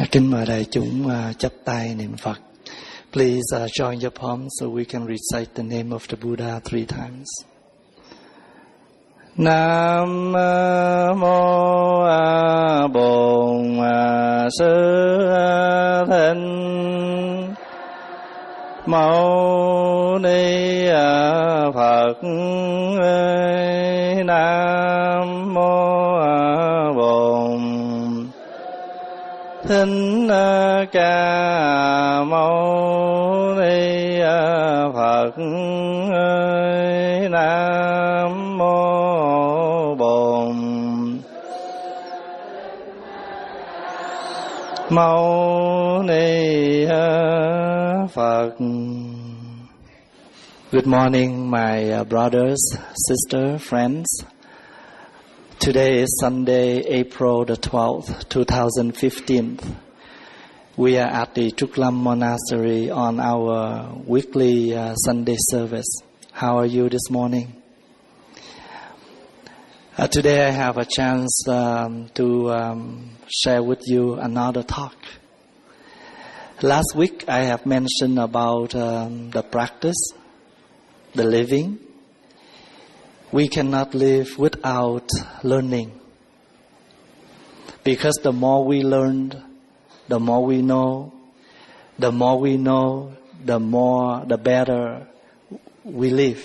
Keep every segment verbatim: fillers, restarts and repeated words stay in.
Kính mời đại chúng uh, chắp tay niệm Phật. Please uh, join your palms so we can recite the name of the Buddha three times. Nam mô A Bổn Sư Thích Mâu Ni Phật. Nam mô A Bổn Thích Ca Mâu Ni Phật. Nam mô Bổn Mâu Ni Phật. Good morning, my uh, brothers, sisters, friends. Today is Sunday, April the twelfth, twenty fifteen. We are at the Truklam Monastery on our weekly uh, Sunday service. How are you this morning? Uh, today I have a chance um, to um, share with you another talk. Last week I have mentioned about um, the practice, the living. We cannot live without learning. Because the more we learn, the more we know. The more we know, the more, the better we live.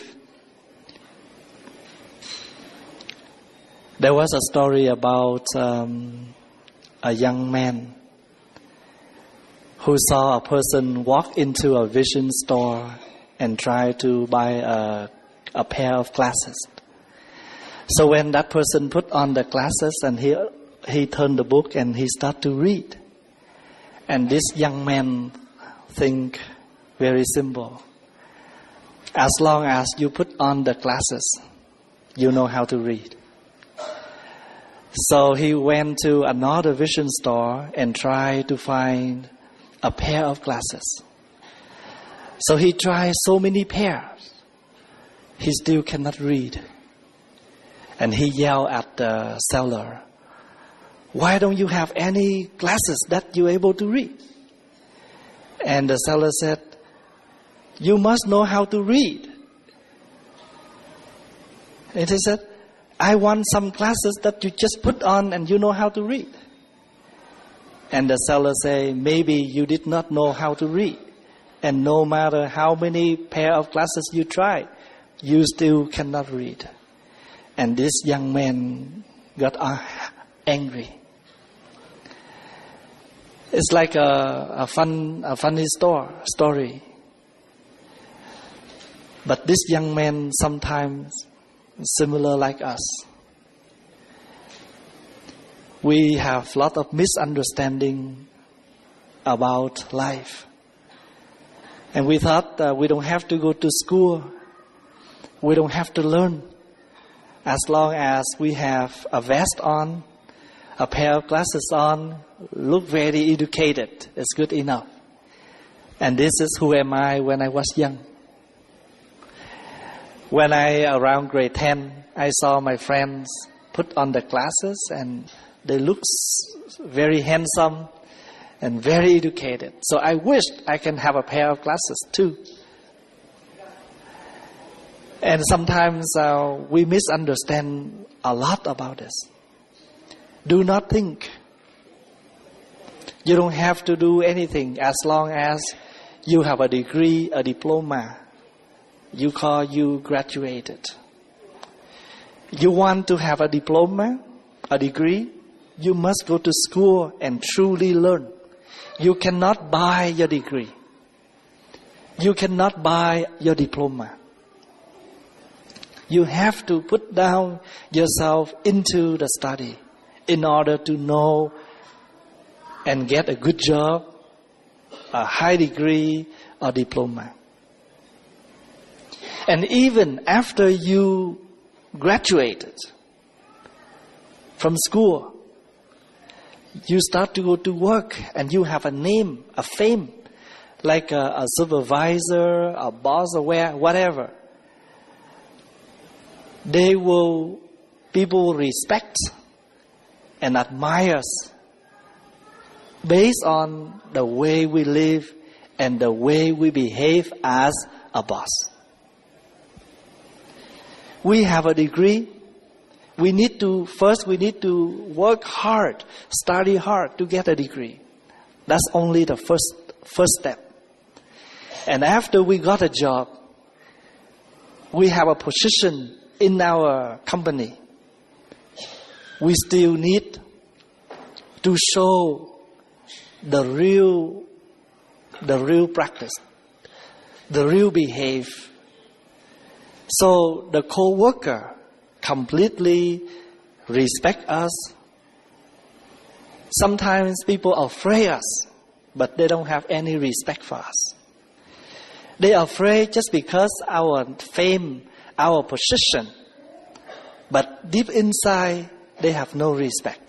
There was a story about um, a young man who saw a person walk into a vision store and try to buy a, a pair of glasses. So when that person put on the glasses and he he turned the book and he started to read. And this young man think very simple. As long as you put on the glasses, you know how to read. So he went to another vision store and tried to find a pair of glasses. So he tried so many pairs. He still cannot read. And he yelled at the seller, "Why don't you have any glasses that you're able to read?" And the seller said, "You must know how to read." And he said, "I want some glasses that you just put on and you know how to read." And the seller said, "Maybe you did not know how to read. And no matter how many pair of glasses you try, you still cannot read." And this young man got angry. It's like a, a fun, a funny store, story. But this young man sometimes similar like us. We have a lot of misunderstanding about life. And we thought uh, we don't have to go to school. We don't have to learn. As long as we have a vest on, a pair of glasses on, look very educated, it's good enough. And this is who am I when I was young. When I, around grade ten, I saw my friends put on the glasses and they look very handsome and very educated. So I wished I can have a pair of glasses too. And sometimes uh, we misunderstand a lot about this. Do not think. You don't have to do anything as long as you have a degree, a diploma. You call you graduated. You want to have a diploma, a degree, you must go to school and truly learn. You cannot buy your degree. You cannot buy your diploma. You have to put down yourself into the study in order to know and get a good job, a high degree or diploma. And even after you graduated from school, you start to go to work and you have a name, a fame, like a, a supervisor, a boss, or whatever. They will, people will respect and admire based on the way we live and the way we behave as a boss. We have a degree. We need to, first we need to work hard, study hard to get a degree. That's only the first, first step. And after we got a job, we have a position in our company. We still need to show the real, the real practice, the real behave. So the co-worker completely respect us. Sometimes people afraid us, but they don't have any respect for us. They are afraid just because our fame, our position, but deep inside they have no respect.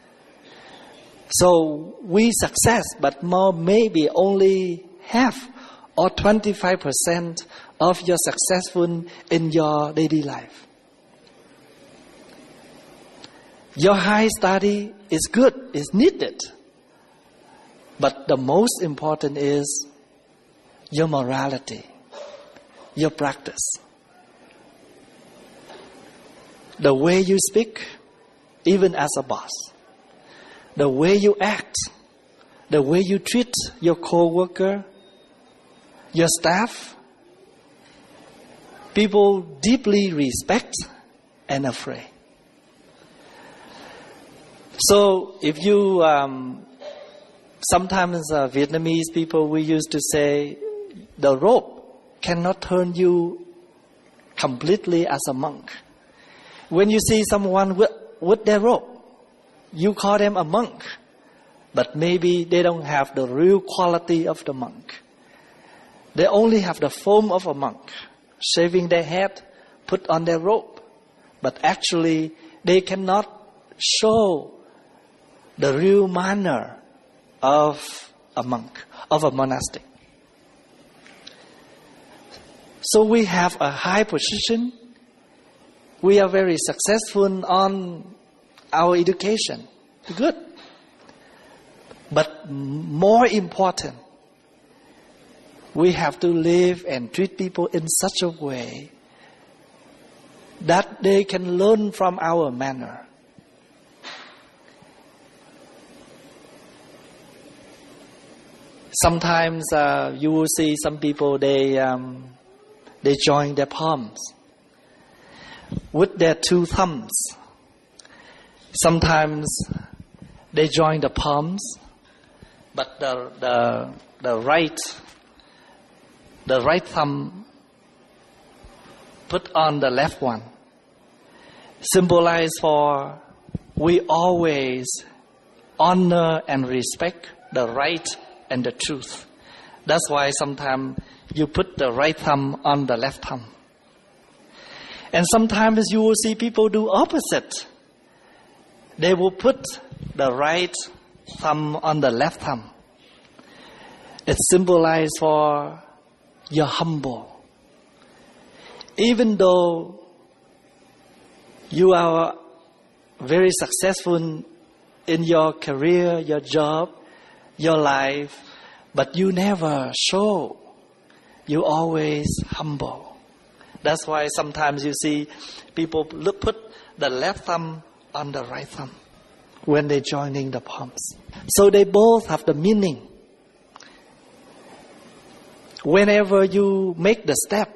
So we success, but more maybe only half or twenty-five percent of your successful in your daily life. Your high study is good, is needed. But the most important is your morality, your practice. The way you speak, even as a boss. The way you act, the way you treat your co-worker, your staff. People deeply respect and afraid. So if you, um, sometimes uh, Vietnamese people, we used to say, the rope cannot turn you completely as a monk. When you see someone with, with their rope, you call them a monk, but maybe they don't have the real quality of the monk. They only have the form of a monk, shaving their head, put on their robe, but actually they cannot show the real manner of a monk, of a monastic. So we have a high position. We are very successful on our education. Good. But more important, we have to live and treat people in such a way that they can learn from our manner. Sometimes uh, you will see some people, they um, they join their palms with their two thumbs. Sometimes they join the palms, but the the the right the right thumb put on the left one. Symbolize for we always honor and respect the right and the truth. That's why sometimes you put the right thumb on the left thumb. And sometimes you will see people do opposite. They will put the right thumb on the left thumb. It symbolizes for you're humble. Even though you are very successful in your career, your job, your life, but you never show. You always humble. That's why sometimes you see people look, put the left thumb on the right thumb when they're joining the palms. So they both have the meaning. Whenever you make the step,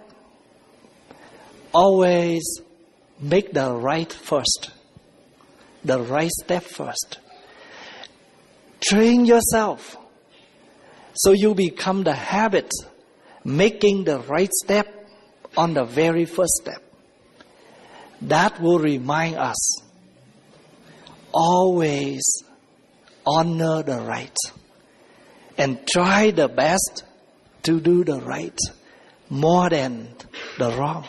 always make the right first. The right step first. Train yourself so you become the habit making the right step on the very first step. That will remind us always honor the right and try the best to do the right more than the wrong.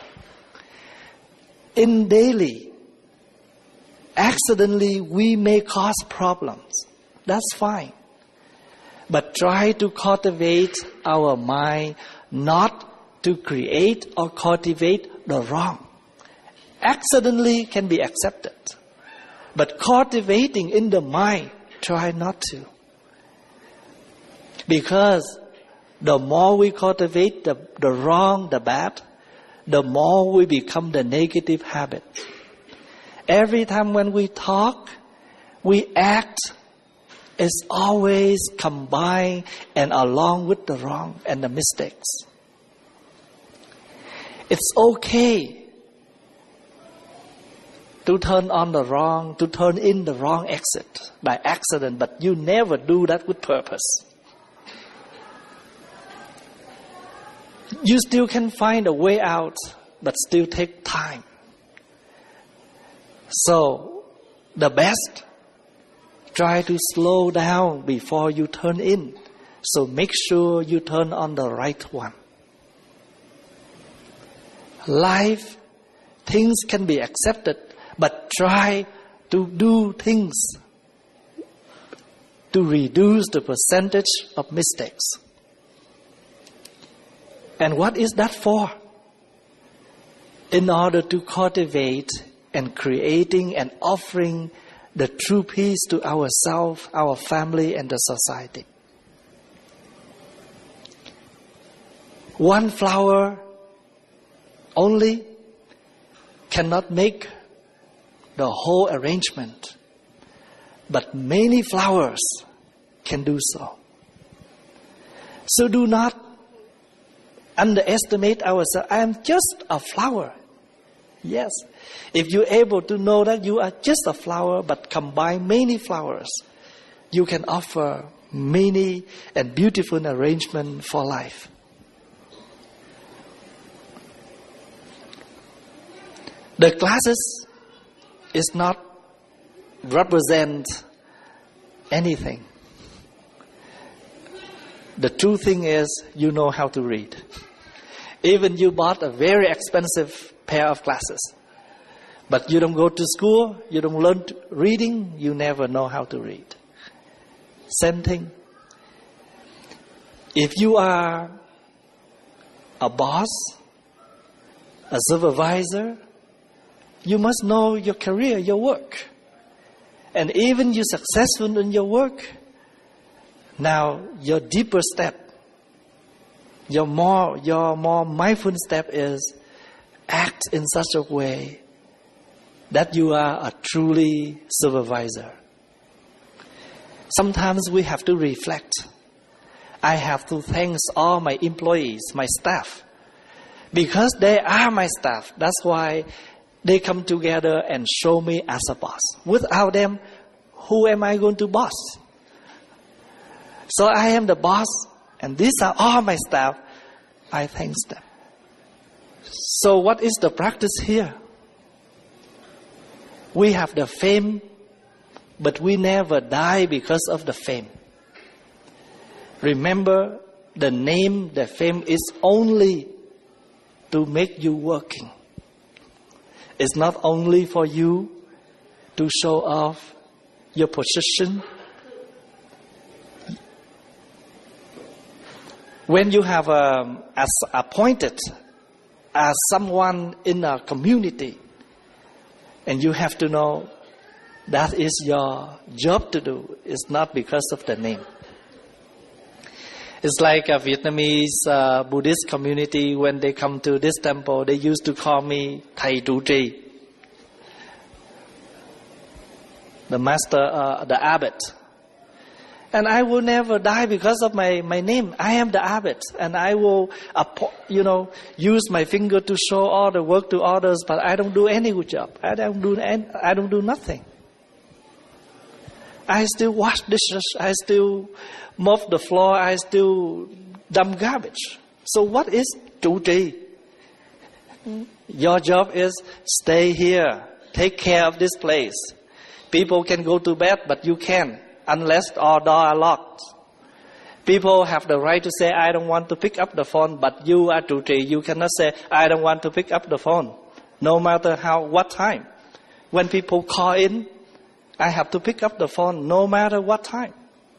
In daily, accidentally we may cause problems. That's fine. But try to cultivate our mind not to create or cultivate the wrong. Accidentally can be accepted. But cultivating in the mind, try not to. Because the more we cultivate the, the wrong, the bad, the more we become the negative habit. Every time when we talk, we act, it's always combined and along with the wrong and the mistakes. It's okay to turn on the wrong, to turn in the wrong exit by accident, but you never do that with purpose. You still can find a way out, but still take time. So, the best, try to slow down before you turn in. So make sure you turn on the right one. Life, things can be accepted, but try to do things to reduce the percentage of mistakes. And what is that for? In order to cultivate and creating and offering the true peace to ourselves, our family, and the society. One flower only cannot make the whole arrangement, but many flowers can do so. So do not underestimate ourselves. I am just a flower. Yes. If you're able to know that you are just a flower, but combine many flowers, you can offer many and beautiful arrangement for life. The classes is not represent anything. The true thing is you know how to read. Even you bought a very expensive pair of glasses, but you don't go to school, you don't learn reading, you never know how to read. Same thing. If you are a boss, a supervisor, you must know your career, your work. And even you're successful in your work, now your deeper step, your more, your more mindful step is act in such a way that you are a truly supervisor. Sometimes we have to reflect. I have to thank all my employees, my staff, because they are my staff. That's why they come together and show me as a boss. Without them, who am I going to boss? So I am the boss, and these are all my staff. I thank them. So what is the practice here? We have the fame, but we never die because of the fame. Remember, the name, the fame is only to make you working. It's not only for you to show off your position. When you have um, as appointed as someone in a community, and you have to know that is your job to do. It's not because of the name. It's like a Vietnamese uh, Buddhist community. When they come to this temple, they used to call me Thầy Trụ Trì, the master, uh, the abbot. And I will never die because of my, my name. I am the abbot, and I will, you know, use my finger to show all the work to others. But I don't do any good job. I don't do any, I don't do nothing. I still wash dishes. I still mop the floor. I still dump garbage. So what is Trụ Trì? Your job is stay here, take care of this place. People can go to bed, but you can't. Unless all doors are locked. People have the right to say, I don't want to pick up the phone, but you are Trụ Trì. You cannot say, I don't want to pick up the phone, no matter how, what time. When people call in, I have to pick up the phone, no matter what time.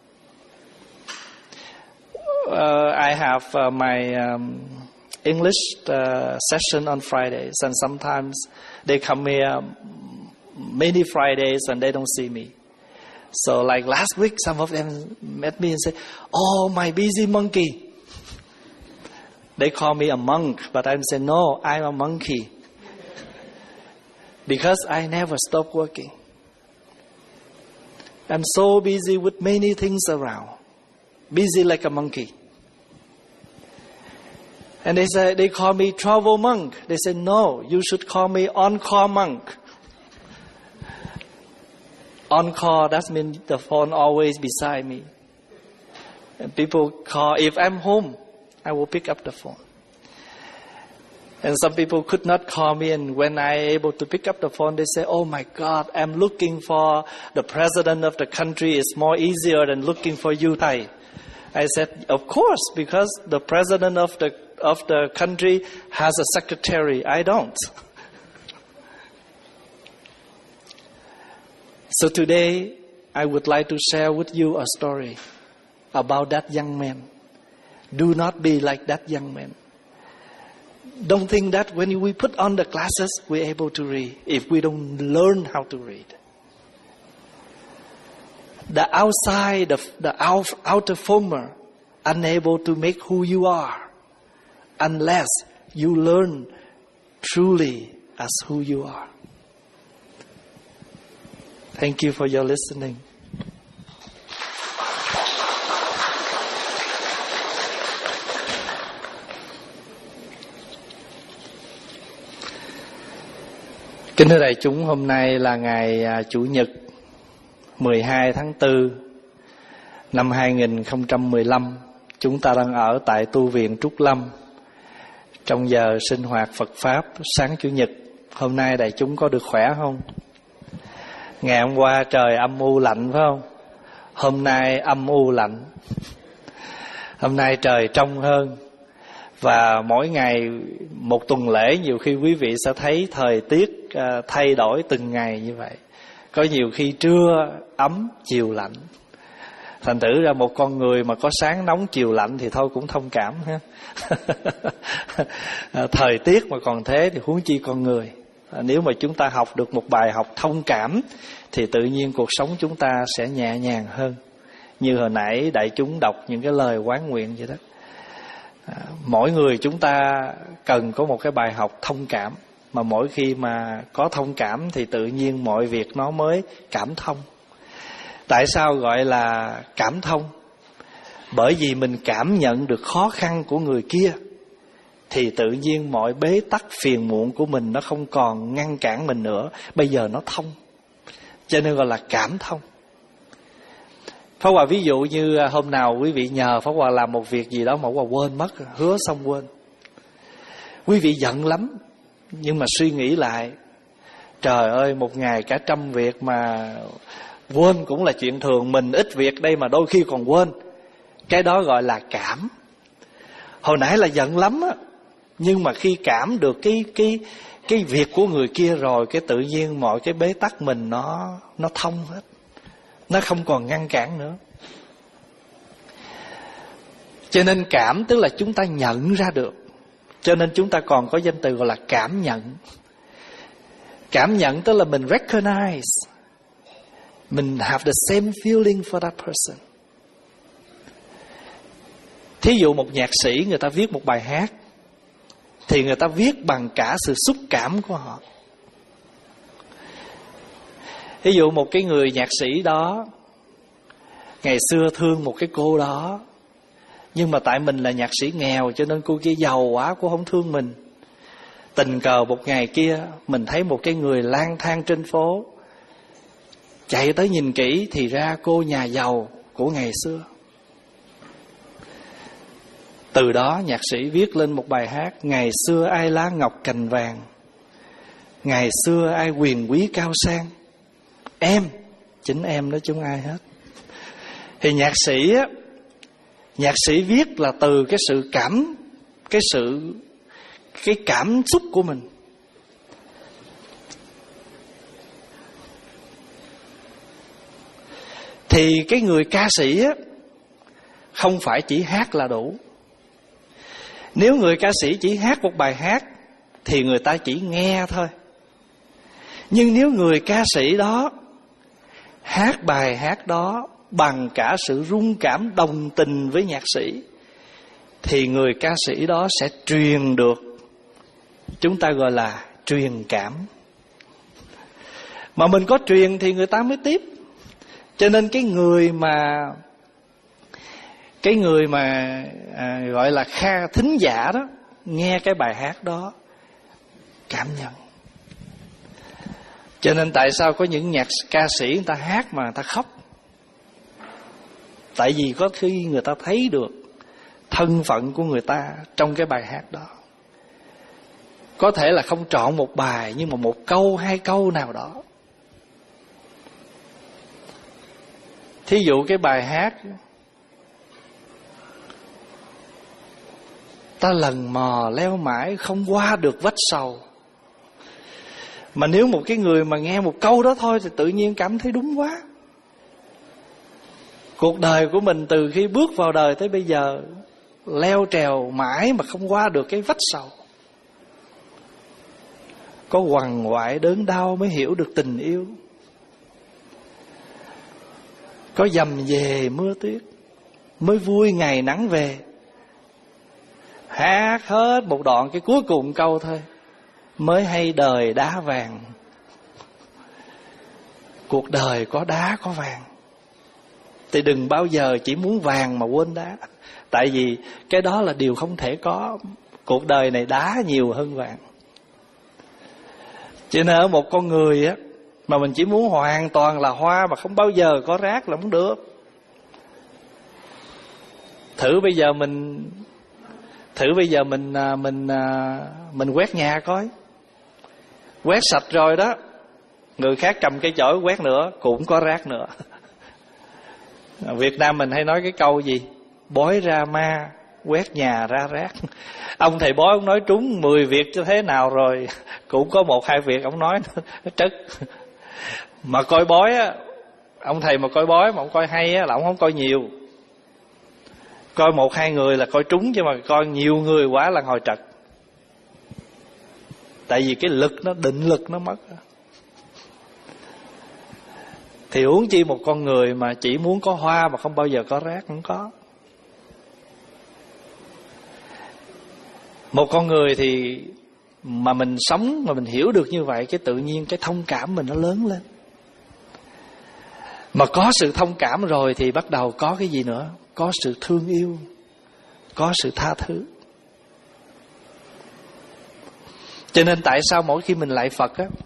Uh, I have uh, my um, English uh, session on Fridays, and sometimes they come here many Fridays and they don't see me. So like last week, some of them met me and said, "Oh, my busy monkey." They call me a monk, but I say, "No, I'm a monkey." Because I never stop working. I'm so busy with many things around. Busy like a monkey. And they say, they call me travel monk. They say, "No, you should call me on-call monk." On-call, that means the phone always beside me. And people call, if I'm home, I will pick up the phone. And some people could not call me, and when I able to pick up the phone, they say, "Oh my God, I'm looking for the president of the country. It's more easier than looking for you, Thầy." I said, "Of course, because the president of the of the country has a secretary. I don't." So today, I would like to share with you a story about that young man. Do not be like that young man. Don't think that when we put on the glasses, we're able to read if we don't learn how to read. The outside, the, the out, outer former, unable to make who you are unless you learn truly as who you are. Thank you for your listening. Kính thưa đại chúng, hôm nay là ngày Chủ nhật mười hai tháng tư năm hai nghìn không trăm mười lăm. Chúng ta đang ở tại tu viện Trúc Lâm trong giờ sinh hoạt Phật Pháp sáng Chủ nhật. Hôm nay đại chúng có được khỏe không? Ngày hôm qua trời âm u lạnh phải không? Hôm nay âm u lạnh. Hôm nay trời trong hơn. Và mỗi ngày một tuần lễ, nhiều khi quý vị sẽ thấy thời tiết thay đổi từng ngày như vậy. Có nhiều khi trưa ấm, chiều lạnh. Thành thử ra một con người mà có sáng nóng chiều lạnh thì thôi cũng thông cảm ha. Thời tiết mà còn thế thì huống chi con người. Nếu mà chúng ta học được một bài học thông cảm thì tự nhiên cuộc sống chúng ta sẽ nhẹ nhàng hơn. Như hồi nãy đại chúng đọc những cái lời quán nguyện vậy đó. À, mỗi người chúng ta cần có một cái bài học thông cảm. Mà mỗi khi mà có thông cảm thì tự nhiên mọi việc nó mới cảm thông. Tại sao gọi là cảm thông? Bởi vì mình cảm nhận được khó khăn của người kia thì tự nhiên mọi bế tắc phiền muộn của mình nó không còn ngăn cản mình nữa. Bây giờ nó thông. Cho nên gọi là cảm thông. Pháp Hòa ví dụ như hôm nào quý vị nhờ Pháp Hòa làm một việc gì đó mà Pháp Hòa quên mất, hứa xong quên. Quý vị giận lắm. Nhưng mà suy nghĩ lại, trời ơi, một ngày cả trăm việc mà quên cũng là chuyện thường. Mình ít việc đây mà đôi khi còn quên. Cái đó gọi là cảm. Hồi nãy là giận lắm á, nhưng mà khi cảm được cái cái cái việc của người kia rồi, cái tự nhiên mọi cái bế tắc mình nó nó thông hết. Nó không còn ngăn cản nữa. Cho nên cảm tức là chúng ta nhận ra được. Cho nên chúng ta còn có danh từ gọi là cảm nhận. Cảm nhận tức là mình recognize, mình have the same feeling for that person. Thí dụ một nhạc sĩ người ta viết một bài hát thì người ta viết bằng cả sự xúc cảm của họ. Ví dụ một cái người nhạc sĩ đó ngày xưa thương một cái cô đó, nhưng mà tại mình là nhạc sĩ nghèo cho nên cô kia giàu quá, cô không thương mình. Tình cờ một ngày kia mình thấy một cái người lang thang trên phố, chạy tới nhìn kỹ thì ra cô nhà giàu của ngày xưa. Từ đó nhạc sĩ viết lên một bài hát: ngày xưa ai lá ngọc cành vàng, ngày xưa ai quyền quý cao sang. Em, chính em đó chúng ai hết. Thì nhạc sĩ á, nhạc sĩ viết là từ cái sự cảm, cái sự cái cảm xúc của mình. Thì cái người ca sĩ á, không phải chỉ hát là đủ. Nếu người ca sĩ chỉ hát một bài hát thì người ta chỉ nghe thôi. Nhưng nếu người ca sĩ đó hát bài hát đó bằng cả sự rung cảm đồng tình với nhạc sĩ, thì người ca sĩ đó sẽ truyền được, chúng ta gọi là truyền cảm. Mà mình có truyền thì người ta mới tiếp. Cho nên cái người mà Cái người mà à, gọi là kha thính giả đó, nghe cái bài hát đó cảm nhận. Cho nên tại sao có những nhạc ca sĩ người ta hát mà người ta khóc? Tại vì có khi người ta thấy được thân phận của người ta trong cái bài hát đó. Có thể là không trọn một bài, nhưng mà một câu, hai câu nào đó. Thí dụ cái bài hát ta lần mò leo mãi không qua được vách sầu. Mà nếu một cái người mà nghe một câu đó thôi thì tự nhiên cảm thấy đúng quá. Cuộc đời của mình từ khi bước vào đời tới bây giờ leo trèo mãi mà không qua được cái vách sầu. Có quằn quại đớn đau mới hiểu được tình yêu. Có dầm về mưa tuyết mới vui ngày nắng về. Hát hết một đoạn, cái cuối cùng câu thôi mới hay đời đá vàng. Cuộc đời có đá có vàng, thì đừng bao giờ chỉ muốn vàng mà quên đá. Tại vì cái đó là điều không thể có. Cuộc đời này đá nhiều hơn vàng. Cho nên ở một con người á, mà mình chỉ muốn hoàn toàn là hoa mà không bao giờ có rác là không được. Thử bây giờ mình Thử bây giờ mình mình mình quét nhà coi. Quét sạch rồi đó, người khác cầm cây chổi quét nữa cũng có rác nữa. Việt Nam mình hay nói cái câu gì? Bói ra ma, quét nhà ra rác. Ông thầy bói ông nói trúng mười việc cho thế nào rồi, cũng có một hai việc ông nói nó trất. Mà coi bói á, ông thầy mà coi bói mà ông coi hay á là ông không coi nhiều. Coi một hai người là coi trúng, chứ mà coi nhiều người quá là hồi trật. Tại vì cái lực nó, định lực nó mất. Thì huống chi một con người mà chỉ muốn có hoa mà không bao giờ có rác, không có. Một con người thì mà mình sống, mà mình hiểu được như vậy, cái tự nhiên cái thông cảm mình nó lớn lên. Mà có sự thông cảm rồi thì bắt đầu có cái gì nữa? Có sự thương yêu, có sự tha thứ. Cho nên tại sao mỗi khi mình lạy Phật á,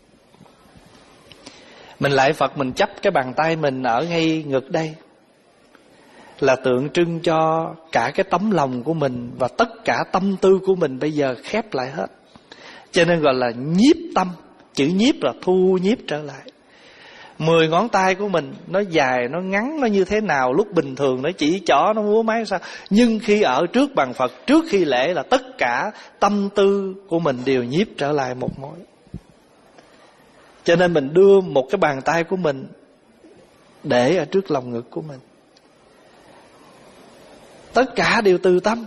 mình lạy Phật mình chắp cái bàn tay mình ở ngay ngực đây, là tượng trưng cho cả cái tấm lòng của mình và tất cả tâm tư của mình bây giờ khép lại hết. Cho nên gọi là nhiếp tâm. Chữ nhiếp là thu nhiếp trở lại. Mười ngón tay của mình nó dài, nó ngắn, nó như thế nào, lúc bình thường nó chỉ chỏ, nó múa máy sao. Nhưng khi ở trước bàn Phật, trước khi lễ là tất cả tâm tư của mình đều nhiếp trở lại một mối. Cho nên mình đưa một cái bàn tay của mình để ở trước lòng ngực của mình. Tất cả đều từ tâm.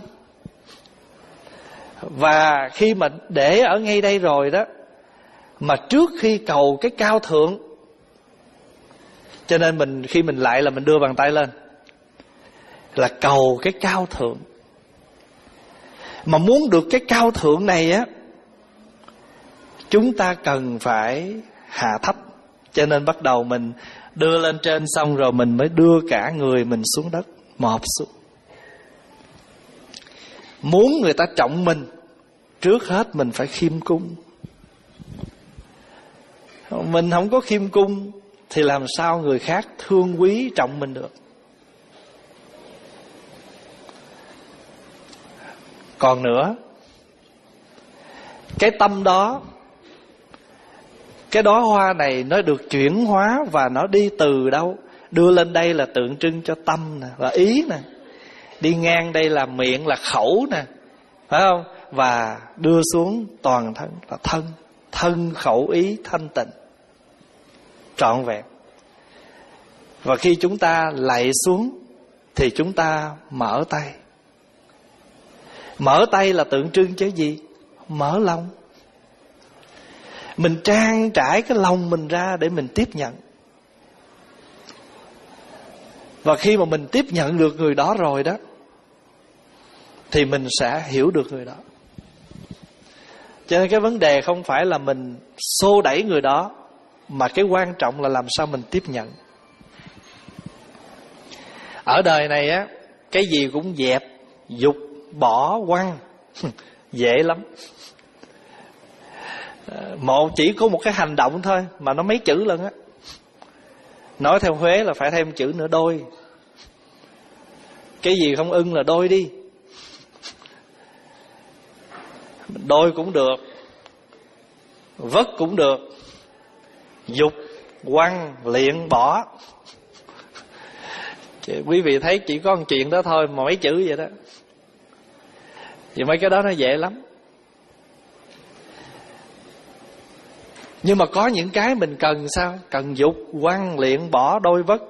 Và khi mà để ở ngay đây rồi đó, mà trước khi cầu cái cao thượng, cho nên mình khi mình lại là mình đưa bàn tay lên là cầu cái cao thượng. Mà muốn được cái cao thượng này á, chúng ta cần phải hạ thấp. Cho nên bắt đầu mình đưa lên trên, xong rồi mình mới đưa cả người mình xuống đất, mọp xuống. Muốn người ta trọng mình, trước hết mình phải khiêm cung. Mình không có khiêm cung thì làm sao người khác thương quý trọng mình được. Còn nữa, cái tâm đó, cái đóa hoa này nó được chuyển hóa và nó đi từ đâu? Đưa lên đây là tượng trưng cho tâm nè, là ý nè. Đi ngang đây là miệng, là khẩu nè, phải không? Và đưa xuống toàn thân là thân. Thân khẩu ý thanh tịnh, trọn vẹn. Và khi chúng ta lạy xuống thì chúng ta mở tay. Mở tay là tượng trưng cho gì? Mở lòng. Mình trang trải cái lòng mình ra để mình tiếp nhận. Và khi mà mình tiếp nhận được người đó rồi đó, thì mình sẽ hiểu được người đó. Cho nên cái vấn đề không phải là mình xô đẩy người đó, mà cái quan trọng là làm sao mình tiếp nhận. Ở đời này á, cái gì cũng dẹp, dục, bỏ, quăng dễ lắm. Một chỉ có một cái hành động thôi mà nó mấy chữ lần á. Nói theo Huế là phải thêm chữ nữa, đôi. Cái gì không ưng là đôi đi. Đôi cũng được, vất cũng được, dục, quăng, liệng, bỏ. Quý vị thấy chỉ có một chuyện đó thôi mà mấy chữ vậy đó. Vì mấy cái đó nó dễ lắm. Nhưng mà có những cái mình cần sao? Cần dục, quăng, liệng, bỏ, đôi, vất.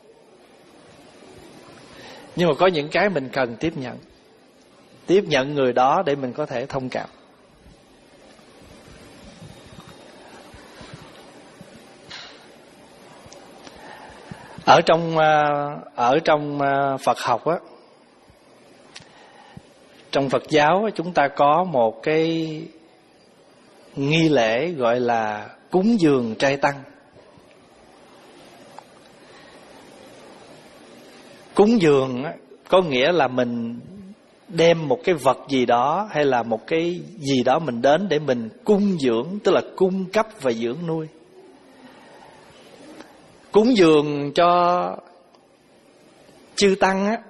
Nhưng mà có những cái mình cần tiếp nhận. Tiếp nhận người đó để mình có thể thông cảm. Ở trong ở trong Phật học á, trong Phật giáo chúng ta có một cái nghi lễ gọi là cúng dường trai tăng. Cúng dường có nghĩa là mình đem một cái vật gì đó hay là một cái gì đó mình đến để mình cung dưỡng, tức là cung cấp và dưỡng nuôi. Cúng dường cho chư tăng á,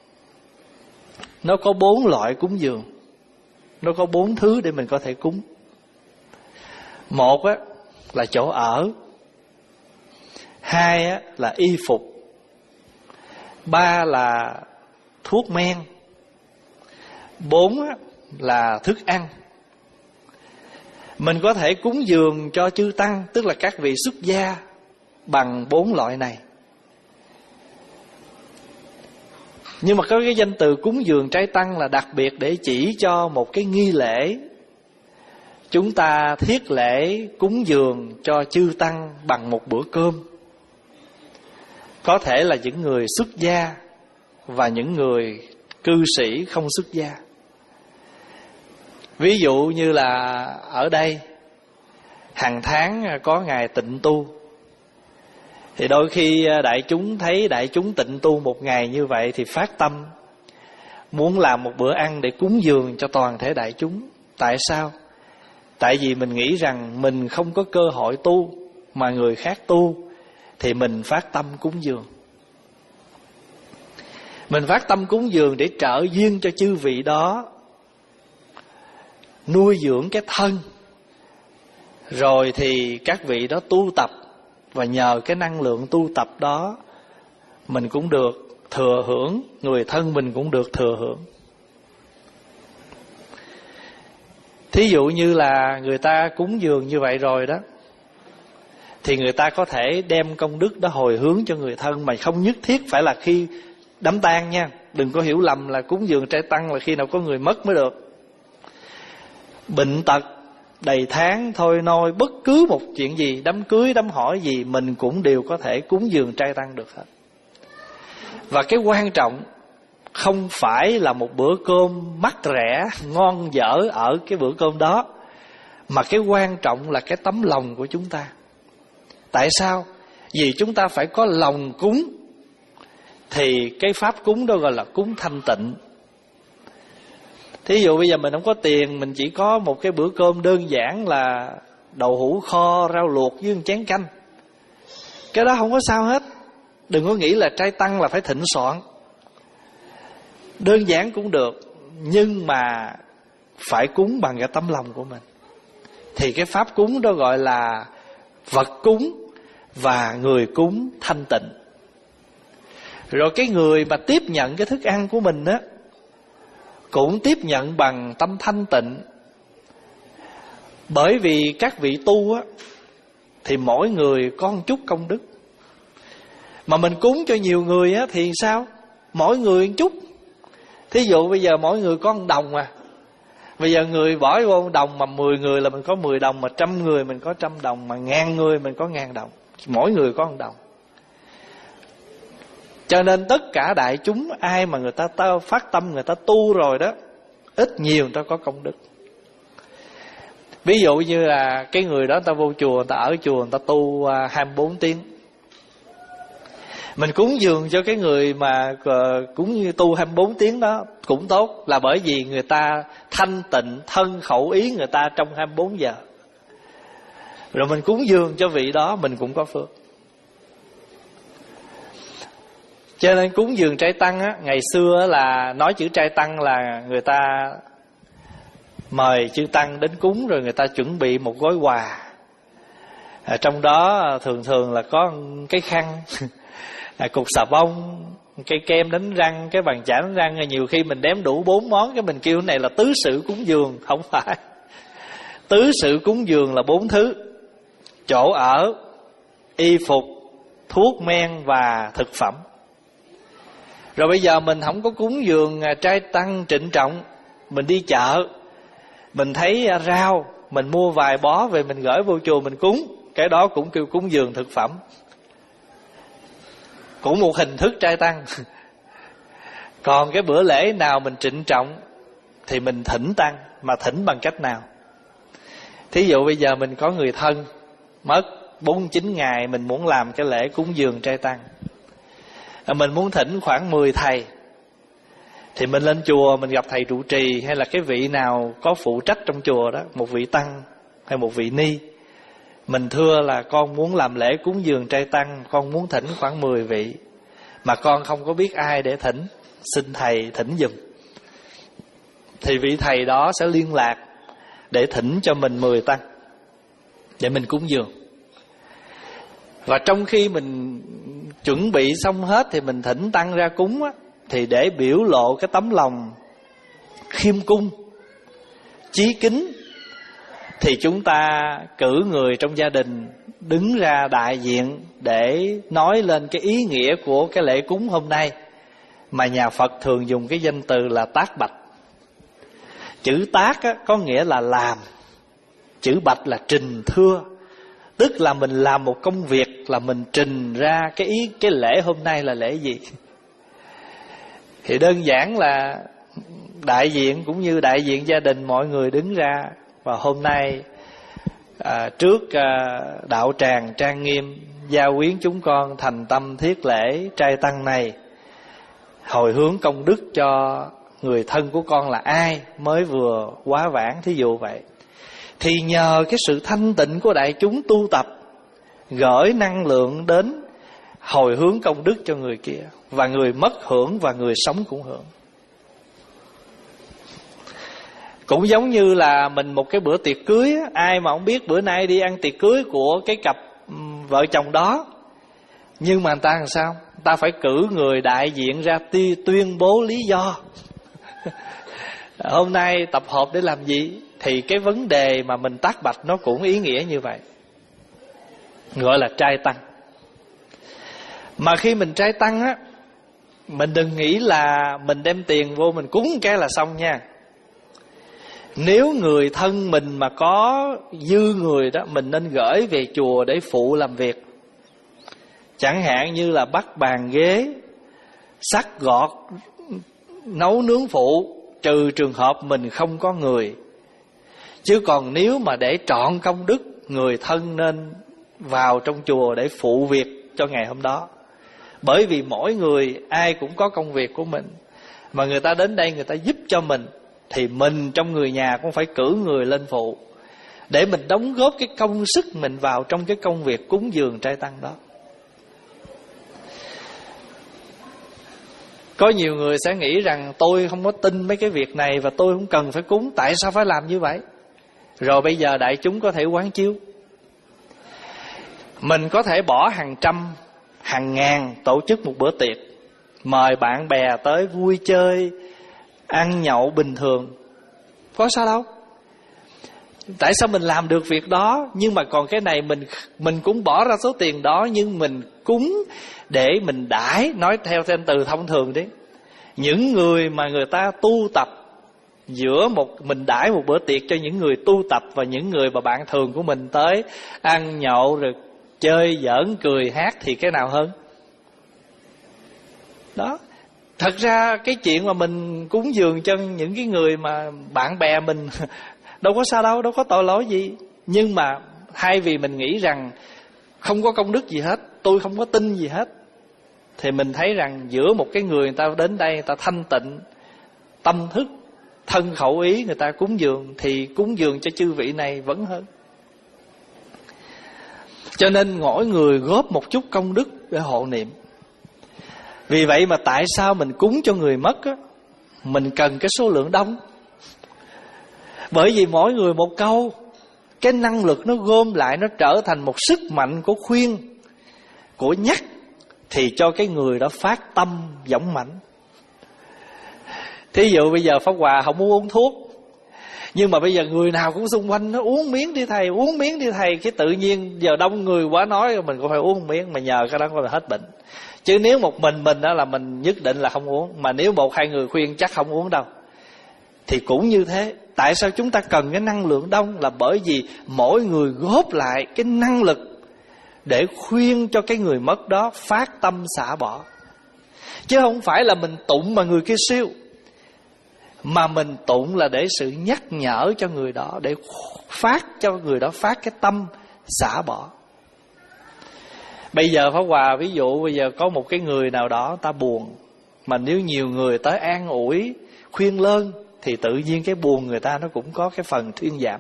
nó có bốn loại cúng dường. Nó có bốn thứ để mình có thể cúng. Một á là chỗ ở, hai á là y phục, ba là thuốc men, bốn á là thức ăn. Mình có thể cúng dường cho chư tăng, tức là các vị xuất gia, bằng bốn loại này. Nhưng mà có cái danh từ cúng dường trai tăng là đặc biệt để chỉ cho một cái nghi lễ. Chúng ta thiết lễ cúng dường cho chư tăng bằng một bữa cơm. Có thể là những người xuất gia và những người cư sĩ không xuất gia. Ví dụ như là ở đây hàng tháng có ngày tịnh tu, thì đôi khi đại chúng thấy đại chúng tịnh tu một ngày như vậy thì phát tâm muốn làm một bữa ăn để cúng dường cho toàn thể đại chúng. Tại sao? Tại vì mình nghĩ rằng mình không có cơ hội tu mà người khác tu, thì mình phát tâm cúng dường. Mình phát tâm cúng dường để trợ duyên cho chư vị đó nuôi dưỡng cái thân, rồi thì các vị đó tu tập, và nhờ cái năng lượng tu tập đó mình cũng được thừa hưởng, người thân mình cũng được thừa hưởng. Thí dụ như là người ta cúng dường như vậy rồi đó, thì người ta có thể đem công đức đó hồi hướng cho người thân, mà không nhất thiết phải là khi đám tang nha. Đừng có hiểu lầm là cúng dường trai tăng là khi nào có người mất mới được. Bệnh tật, đầy tháng, thôi nôi, bất cứ một chuyện gì, đám cưới, đám hỏi gì, mình cũng đều có thể cúng dường trai tăng được hết. Và cái quan trọng không phải là một bữa cơm mắc rẻ, ngon dở ở cái bữa cơm đó, mà cái quan trọng là cái tấm lòng của chúng ta. Tại sao? Vì chúng ta phải có lòng cúng, thì cái pháp cúng đó gọi là cúng thanh tịnh. Thí dụ bây giờ mình không có tiền, mình chỉ có một cái bữa cơm đơn giản là đậu hũ kho, rau luộc với một chén canh, cái đó không có sao hết. Đừng có nghĩ là trai tăng là phải thịnh soạn. Đơn giản cũng được, nhưng mà phải cúng bằng cái tấm lòng của mình. Thì cái pháp cúng đó gọi là vật cúng và người cúng thanh tịnh. Rồi cái người mà tiếp nhận cái thức ăn của mình á, cũng tiếp nhận bằng tâm thanh tịnh. Bởi vì các vị tu á, thì mỗi người có một chút công đức. Mà mình cúng cho nhiều người á, thì sao? Mỗi người một chút. Thí dụ bây giờ mỗi người có một đồng à, bây giờ người bỏ vô một đồng, mà mười người là mình có mười đồng, mà trăm người mình có trăm đồng, mà ngàn người mình có ngàn đồng. Mỗi người có một đồng. Cho nên tất cả đại chúng, ai mà người ta, ta phát tâm, người ta tu rồi đó, ít nhiều người ta có công đức. Ví dụ như là cái người đó, người ta vô chùa, người ta ở chùa, người ta tu hai mươi bốn tiếng. Mình cúng dường cho cái người mà cũng như tu hai mươi bốn tiếng đó cũng tốt, là bởi vì người ta thanh tịnh thân khẩu ý người ta trong hai mươi bốn giờ. Rồi mình cúng dường cho vị đó, mình cũng có phước. Cho nên cúng dường trai tăng á, ngày xưa là nói chữ trai tăng là người ta mời chư tăng đến cúng, rồi người ta chuẩn bị một gói quà. Ở trong đó thường thường là có cái khăn, cục xà bông, cái kem đánh răng, cái bàn chải đánh răng. Nhiều khi mình đếm đủ bốn món, cái mình kêu cái này là tứ sự cúng dường. Không phải. Tứ sự cúng dường là bốn thứ: chỗ ở, y phục, thuốc men và thực phẩm. Rồi bây giờ mình không có cúng dường trai tăng trịnh trọng, mình đi chợ, mình thấy rau, mình mua vài bó về mình gửi vô chùa mình cúng, cái đó cũng kêu cúng dường thực phẩm, cũng một hình thức trai tăng. Còn cái bữa lễ nào mình trịnh trọng thì mình thỉnh tăng. Mà thỉnh bằng cách nào? Thí dụ bây giờ mình có người thân mất bốn mươi chín ngày, mình muốn làm cái lễ cúng dường trai tăng, mình muốn thỉnh khoảng mười thầy, thì mình lên chùa, mình gặp thầy trụ trì hay là cái vị nào có phụ trách trong chùa đó, một vị tăng hay một vị ni, mình thưa là con muốn làm lễ cúng dường trai tăng, con muốn thỉnh khoảng mười vị, mà con không có biết ai để thỉnh, xin thầy thỉnh giùm. Thì vị thầy đó sẽ liên lạc để thỉnh cho mình mười tăng, để mình cúng dường. Và trong khi mình chuẩn bị xong hết thì mình thỉnh tăng ra cúng á, thì để biểu lộ cái tấm lòng khiêm cung, chí kính, thì chúng ta cử người trong gia đình đứng ra đại diện để nói lên cái ý nghĩa của cái lễ cúng hôm nay, mà nhà Phật thường dùng cái danh từ là tác bạch. Chữ tác á, có nghĩa là làm, chữ bạch là trình thưa. Tức là mình làm một công việc là mình trình ra cái ý, cái lễ hôm nay là lễ gì. Thì đơn giản là đại diện cũng như đại diện gia đình, mọi người đứng ra. Và hôm nay à, trước à, đạo tràng trang nghiêm, gia quyến chúng con thành tâm thiết lễ trai tăng này, hồi hướng công đức cho người thân của con là ai mới vừa quá vãng, thí dụ vậy. Thì nhờ cái sự thanh tịnh của đại chúng tu tập, gửi năng lượng đến hồi hướng công đức cho người kia, và người mất hưởng và người sống cũng hưởng. Cũng giống như là mình một cái bữa tiệc cưới, ai mà không biết bữa nay đi ăn tiệc cưới của cái cặp vợ chồng đó, nhưng mà người ta làm sao? Người ta phải cử người đại diện ra tuyên bố lý do. Hôm nay tập hợp để làm gì? Thì cái vấn đề mà mình tác bạch nó cũng ý nghĩa như vậy, gọi là trai tăng. Mà khi mình trai tăng á, mình đừng nghĩ là mình đem tiền vô mình cúng cái là xong nha. Nếu người thân mình mà có dư người đó, mình nên gửi về chùa để phụ làm việc. Chẳng hạn như là bắt bàn ghế, sắt gọt, nấu nướng phụ, trừ trường hợp mình không có người. Chứ còn nếu mà để trọn công đức, người thân nên vào trong chùa để phụ việc cho ngày hôm đó. Bởi vì mỗi người ai cũng có công việc của mình, mà người ta đến đây người ta giúp cho mình, thì mình trong người nhà cũng phải cử người lên phụ, để mình đóng góp cái công sức mình vào trong cái công việc cúng dường trai tăng đó. Có nhiều người sẽ nghĩ rằng tôi không có tin mấy cái việc này và tôi không cần phải cúng, tại sao phải làm như vậy? Rồi bây giờ đại chúng có thể quán chiếu. Mình có thể bỏ hàng trăm, hàng ngàn tổ chức một bữa tiệc, mời bạn bè tới vui chơi, ăn nhậu bình thường, có sao đâu. Tại sao mình làm được việc đó? Nhưng mà còn cái này mình mình cũng bỏ ra số tiền đó, nhưng mình cúng để mình đãi, nói theo tên từ thông thường đấy, những người mà người ta tu tập. Giữa một mình đãi một bữa tiệc cho những người tu tập và những người mà bạn thường của mình tới ăn nhậu rồi chơi giỡn cười hát, thì cái nào hơn? Đó. Thật ra cái chuyện mà mình cúng dường cho những cái người mà bạn bè mình đâu có sao đâu, đâu có tội lỗi gì. Nhưng mà thay vì mình nghĩ rằng không có công đức gì hết, tôi không có tin gì hết, thì mình thấy rằng giữa một cái người người ta đến đây, người ta thanh tịnh tâm thức, thân khẩu ý, người ta cúng dường, thì cúng dường cho chư vị này vẫn hơn. Cho nên mỗi người góp một chút công đức để hộ niệm. Vì vậy mà tại sao mình cúng cho người mất á, mình cần cái số lượng đông. Bởi vì mỗi người một câu, cái năng lực nó gom lại, nó trở thành một sức mạnh của khuyên, của nhắc, thì cho cái người đó phát tâm dũng mãnh. Thí dụ bây giờ Pháp Hòa không muốn uống thuốc, nhưng mà bây giờ người nào cũng xung quanh nó uống miếng đi thầy, uống miếng đi thầy. Cái tự nhiên giờ đông người quá nói mình cũng phải uống miếng, mà nhờ cái đó có là hết bệnh. Chứ nếu một mình mình đó là mình nhất định là không uống. Mà nếu một hai người khuyên chắc không uống đâu. Thì cũng như thế. Tại sao chúng ta cần cái năng lượng đông? Là bởi vì mỗi người góp lại cái năng lực để khuyên cho cái người mất đó phát tâm xả bỏ. Chứ không phải là mình tụng mà người kia siêu, mà mình tụng là để sự nhắc nhở cho người đó, để phát cho người đó phát cái tâm xả bỏ. Bây giờ Pháp Hòa ví dụ bây giờ có một cái người nào đó ta buồn, mà nếu nhiều người tới an ủi, khuyên lơn, thì tự nhiên cái buồn người ta nó cũng có cái phần thuyên giảm.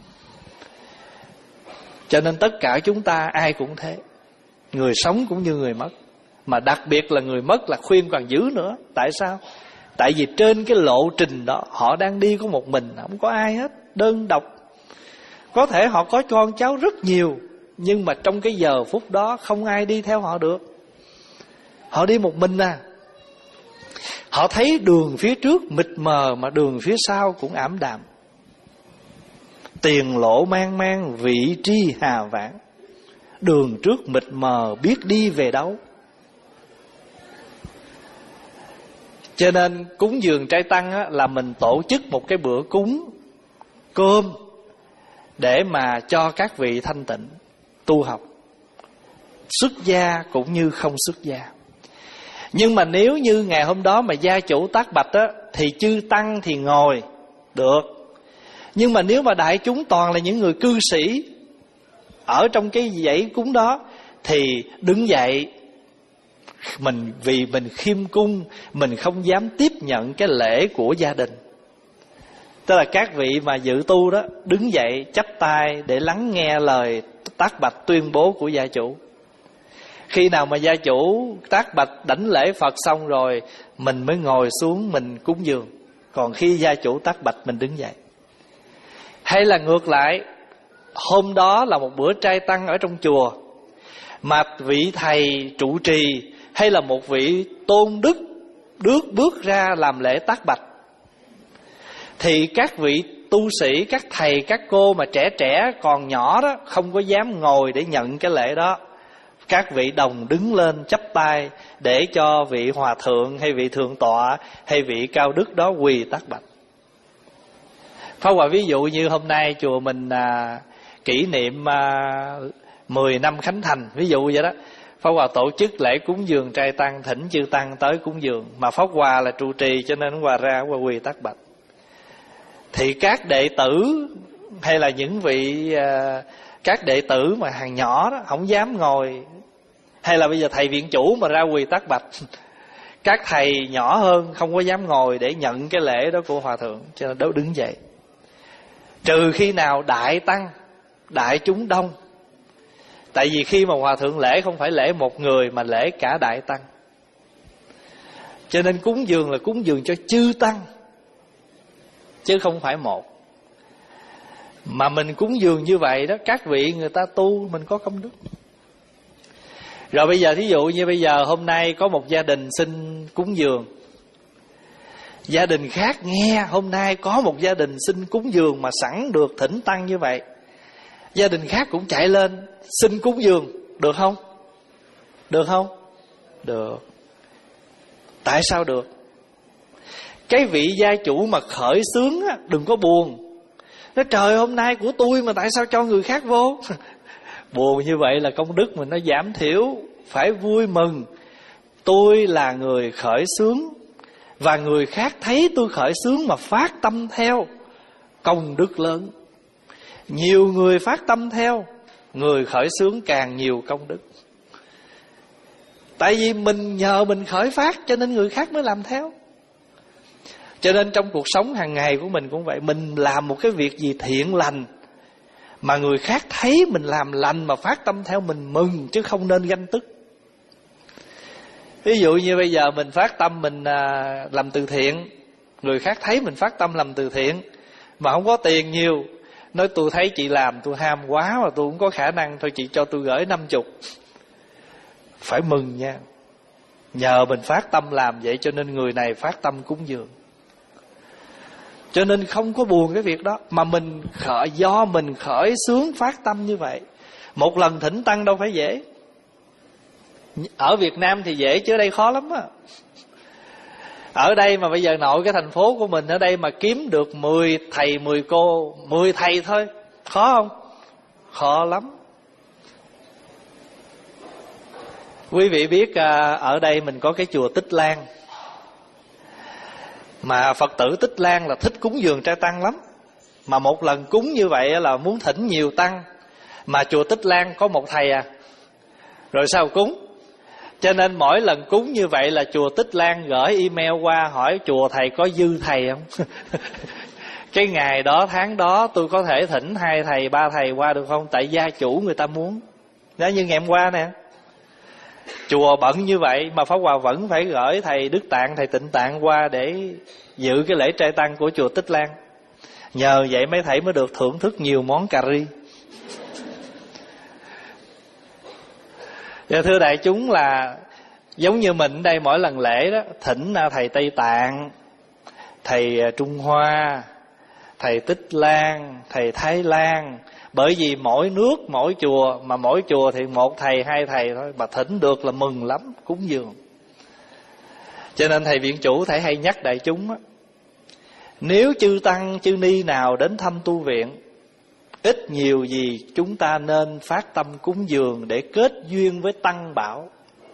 Cho nên tất cả chúng ta ai cũng thế, người sống cũng như người mất. Mà đặc biệt là người mất là khuyên còn dữ nữa. Tại sao? Tại vì trên cái lộ trình đó họ đang đi có một mình, không có ai hết, đơn độc. Có thể họ có con cháu rất nhiều, nhưng mà trong cái giờ phút đó không ai đi theo họ được. Họ đi một mình à. Họ thấy đường phía trước mịt mờ, mà đường phía sau cũng ảm đạm. Tiền lộ mang mang, vị tri hà vãng. Đường trước mịt mờ, biết đi về đâu. Cho nên cúng dường trai tăng á, là mình tổ chức một cái bữa cúng cơm để mà cho các vị thanh tịnh tu học, xuất gia cũng như không xuất gia. Nhưng mà nếu như ngày hôm đó mà gia chủ tác bạch á, thì chư tăng thì ngồi được. Nhưng mà nếu mà đại chúng toàn là những người cư sĩ ở trong cái dãy cúng đó, thì đứng dậy. Mình vì mình khiêm cung, mình không dám tiếp nhận cái lễ của gia đình. Tức là các vị mà dự tu đó đứng dậy chắp tay để lắng nghe lời tác bạch tuyên bố của gia chủ. Khi nào mà gia chủ tác bạch đảnh lễ Phật xong rồi, mình mới ngồi xuống mình cúng dường. Còn khi gia chủ tác bạch mình đứng dậy. Hay là ngược lại, hôm đó là một bữa trai tăng ở trong chùa, mà vị thầy trụ trì hay là một vị tôn đức bước bước ra làm lễ tác bạch, thì các vị tu sĩ, các thầy, các cô mà trẻ trẻ còn nhỏ đó không có dám ngồi để nhận cái lễ đó. Các vị đồng đứng lên chắp tay để cho vị hòa thượng hay vị thượng tọa hay vị cao đức đó quỳ tác bạch. Pháp Hòa ví dụ như hôm nay chùa mình à, kỷ niệm à, mười năm khánh thành, ví dụ vậy đó. Pháp Hòa tổ chức lễ cúng dường trai tăng, thỉnh chư tăng tới cúng dường, mà Pháp Hòa là trụ trì cho nên Hòa ra Hòa quỳ tác bạch. Thì các đệ tử hay là những vị uh, các đệ tử mà hàng nhỏ đó không dám ngồi, hay là bây giờ thầy viện chủ mà ra quỳ tác bạch, các thầy nhỏ hơn không có dám ngồi để nhận cái lễ đó của hòa thượng, cho nên đó đứng dậy. Trừ khi nào đại tăng, đại chúng đông. Tại vì khi mà hòa thượng lễ không phải lễ một người mà lễ cả đại tăng. Cho nên cúng dường là cúng dường cho chư tăng, chứ không phải một. Mà mình cúng dường như vậy đó, các vị người ta tu mình có công đức. Rồi bây giờ thí dụ như bây giờ hôm nay có một gia đình xin cúng dường, gia đình khác nghe hôm nay có một gia đình xin cúng dường mà sẵn được thỉnh tăng như vậy, gia đình khác cũng chạy lên xin cúng dường, được không? Được không? Được. Tại sao được? Cái vị gia chủ mà khởi xướng á, đừng có buồn. Nói trời hôm nay của tôi mà tại sao cho người khác vô? Buồn như vậy là công đức mình nó giảm thiểu. Phải vui mừng. tôi là người khởi xướng, và người khác thấy tôi khởi xướng mà phát tâm theo, công đức lớn. Nhiều người phát tâm theo, người khởi xướng càng nhiều công đức. Tại vì mình nhờ mình khởi phát cho nên người khác mới làm theo. Cho nên trong cuộc sống hàng ngày của mình cũng vậy. Mình làm một cái việc gì thiện lành mà người khác thấy mình làm lành mà phát tâm theo, mình mừng chứ không nên ganh tức. Ví dụ như bây giờ mình phát tâm mình à, làm từ thiện, người khác thấy mình phát tâm làm từ thiện mà không có tiền nhiều, nói tôi thấy chị làm tôi ham quá mà tôi không có khả năng, thôi chị cho tôi gửi năm chục. Phải mừng nha. Nhờ mình phát tâm làm vậy cho nên người này phát tâm cúng dường. Cho nên không có buồn cái việc đó, mà mình khởi, do mình khởi xướng phát tâm như vậy. Một lần thỉnh tăng đâu phải dễ. Ở Việt Nam thì dễ chứ ở đây khó lắm á. Ở đây mà bây giờ nội cái thành phố của mình ở đây mà kiếm được mười thầy mười cô, mười thầy thôi, khó không? Khó lắm. Quý vị biết ở đây mình có cái chùa Tích Lan, mà Phật tử Tích Lan là thích cúng dường trai tăng lắm. Mà một lần cúng như vậy là muốn thỉnh nhiều tăng, mà chùa Tích Lan có một thầy à, rồi sao cúng? Cho nên mỗi lần cúng như vậy là chùa Tích Lan gửi email qua hỏi chùa thầy có dư thầy không? Cái ngày đó tháng đó tôi có thể thỉnh hai thầy ba thầy qua được không? Tại gia chủ người ta muốn. Đó, như ngày hôm qua nè, chùa bận như vậy mà Pháp Hòa vẫn phải gửi thầy Đức Tạng, thầy Tịnh Tạng qua để dự cái lễ trai tăng của chùa Tích Lan. Nhờ vậy mấy thầy mới được thưởng thức nhiều món cà ri. Và thưa đại chúng là giống như mình đây, mỗi lần lễ đó thỉnh thầy Tây Tạng, thầy Trung Hoa, thầy Tích Lan, thầy Thái Lan. Bởi vì mỗi nước mỗi chùa, mà mỗi chùa thì một thầy hai thầy thôi, mà thỉnh được là mừng lắm, cúng dường. Cho nên thầy viện chủ thầy hay nhắc đại chúng á, nếu chư tăng chư ni nào đến thăm tu viện, ít nhiều gì chúng ta nên phát tâm cúng dường để kết duyên với tăng bảo.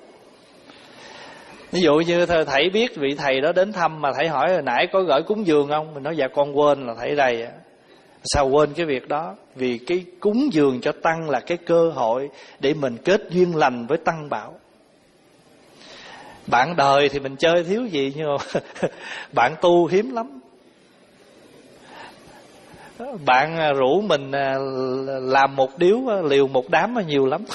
Ví dụ như thầy biết vị thầy đó đến thăm mà thầy hỏi hồi nãy có gửi cúng dường không, mình nói dạ con quên, là thầy đây. Sao quên cái việc đó? Vì cái cúng dường cho tăng là cái cơ hội để mình kết duyên lành với tăng bảo. Bạn đời thì mình chơi thiếu gì, nhưng mà bạn tu hiếm lắm. Bạn rủ mình làm một điếu liều một đám mà nhiều lắm.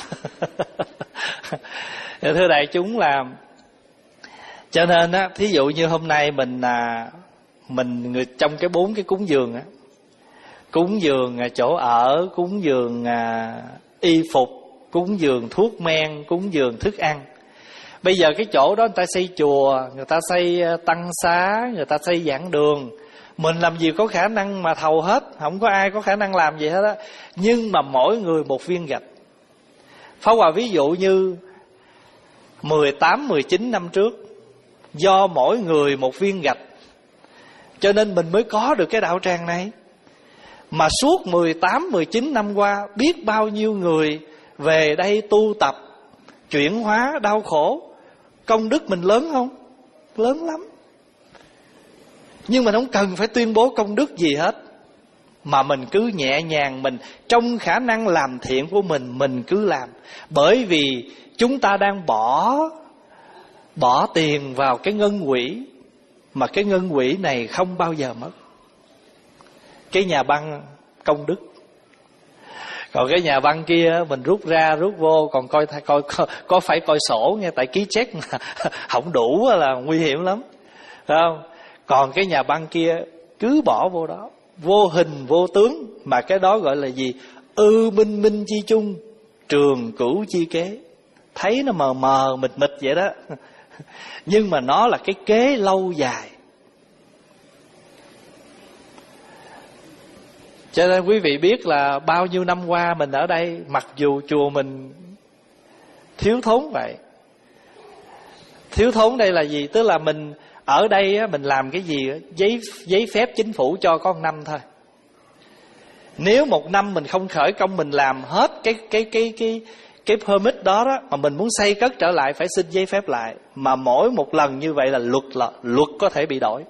Thưa đại chúng là, cho nên á, thí dụ như hôm nay mình à, mình người trong cái bốn cái cúng dường á, cúng dường chỗ ở, cúng dường à, y phục, cúng dường thuốc men, cúng dường thức ăn. Bây giờ cái chỗ đó người ta xây chùa, người ta xây tăng xá, người ta xây giảng đường. Mình làm gì có khả năng mà thầu hết, không có ai có khả năng làm gì hết á. Nhưng mà mỗi người một viên gạch. Pháp Hòa ví dụ như mười tám, mười chín năm trước, do mỗi người một viên gạch, cho nên mình mới có được cái đạo tràng này. Mà suốt mười tám, mười chín năm qua, biết bao nhiêu người về đây tu tập, chuyển hóa đau khổ. Công đức mình lớn không? Lớn lắm. Nhưng mình không cần phải tuyên bố công đức gì hết, mà mình cứ nhẹ nhàng, mình trong khả năng làm thiện của mình, mình cứ làm. Bởi vì chúng ta đang bỏ Bỏ tiền vào cái ngân quỹ, mà cái ngân quỹ này không bao giờ mất. Cái nhà băng công đức, còn cái nhà băng kia mình rút ra rút vô, còn coi coi có, có phải coi sổ nghe, tại ký check mà không đủ là nguy hiểm lắm, phải không? Còn cái nhà băng kia cứ bỏ vô đó, vô hình vô tướng, mà cái đó gọi là gì? Ư minh minh chi chung, trường cửu chi kế. Thấy nó mờ mờ mịt mịt vậy đó, nhưng mà nó là cái kế lâu dài. Cho nên quý vị biết là bao nhiêu năm qua mình ở đây, mặc dù chùa mình thiếu thốn vậy. Thiếu thốn đây là gì? Tức là mình ở đây á, mình làm cái gì á, giấy giấy phép chính phủ cho có một năm thôi. Nếu một năm mình không khởi công, mình làm hết cái cái cái cái cái permit đó đó mà mình muốn xây cất trở lại phải xin giấy phép lại. Mà mỗi một lần như vậy là luật là luật có thể bị đổi.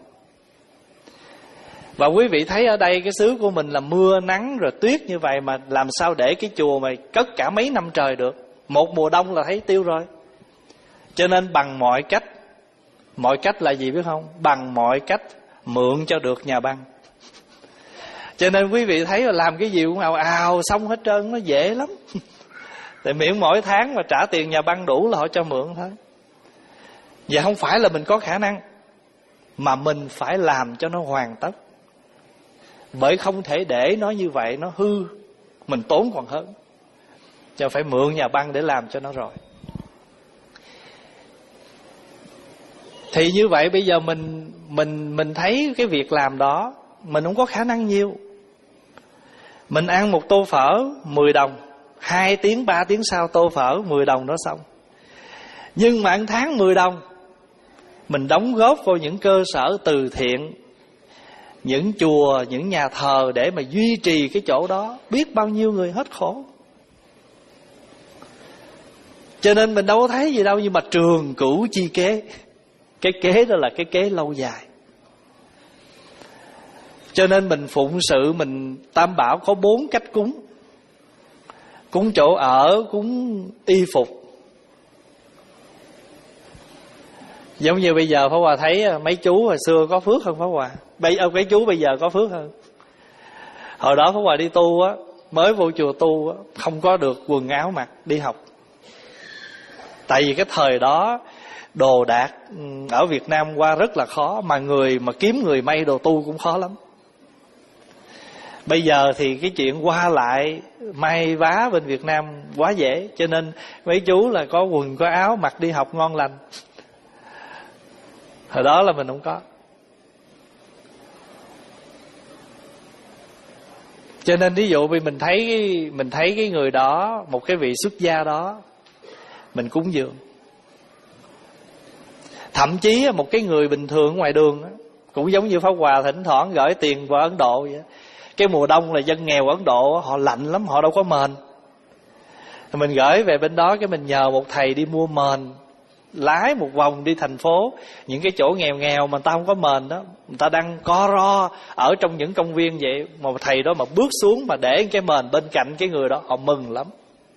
Và quý vị thấy ở đây cái xứ của mình là mưa nắng rồi tuyết như vậy, mà làm sao để cái chùa mà cất cả mấy năm trời được. Một mùa đông là thấy tiêu rồi. Cho nên bằng mọi cách, mọi cách là gì biết không? Bằng mọi cách mượn cho được nhà băng. Cho nên quý vị thấy là làm cái gì cũng ào ào xong hết trơn, nó dễ lắm. Tại miễn mỗi tháng mà trả tiền nhà băng đủ là họ cho mượn thôi. Và không phải là mình có khả năng, mà mình phải làm cho nó hoàn tất. Bởi không thể để nó như vậy, nó hư, mình tốn còn hơn. Cho phải mượn nhà băng để làm cho nó rồi. Thì như vậy bây giờ mình mình mình thấy cái việc làm đó mình không có khả năng nhiều. Mình ăn một tô phở mười đồng, hai tiếng ba tiếng sau tô phở mười đồng đó xong. Nhưng mà ăn tháng mười đồng, mình đóng góp vào những cơ sở từ thiện, những chùa, những nhà thờ để mà duy trì cái chỗ đó, biết bao nhiêu người hết khổ. Cho nên mình đâu có thấy gì đâu, nhưng mà trường cửu chi kế. Cái kế đó là cái kế lâu dài. Cho nên mình phụng sự, mình Tam Bảo có bốn cách cúng. Cúng chỗ ở, cúng y phục. Giống như bây giờ Pháp Hòa thấy mấy chú hồi xưa có phước hơn Pháp Hòa. Bây ở mấy chú bây giờ có phước hơn. Hồi đó Pháp Hòa đi tu á, mới vô chùa tu á, không có được quần áo mặc đi học. Tại vì cái thời đó đồ đạc ở Việt Nam qua rất là khó, mà người mà kiếm người may đồ tu cũng khó lắm. Bây giờ thì cái chuyện qua lại may vá bên Việt Nam quá dễ, cho nên mấy chú là có quần có áo mặc đi học ngon lành. Hồi đó là mình không có. Cho nên ví dụ vì mình thấy mình thấy cái người đó, một cái vị xuất gia đó, mình cúng dường. Thậm chí một cái người bình thường ngoài đường cũng giống như Pháp Hòa thỉnh thoảng gửi tiền qua Ấn Độ vậy. Cái mùa đông là dân nghèo Ấn Độ, họ lạnh lắm, họ đâu có mền. Mình gửi về bên đó, cái mình nhờ một thầy đi mua mền, lái một vòng đi thành phố. Những cái chỗ nghèo nghèo mà người ta không có mền đó, người ta đang co ro ở trong những công viên vậy, mà thầy đó mà bước xuống mà để cái mền bên cạnh cái người đó, họ mừng lắm.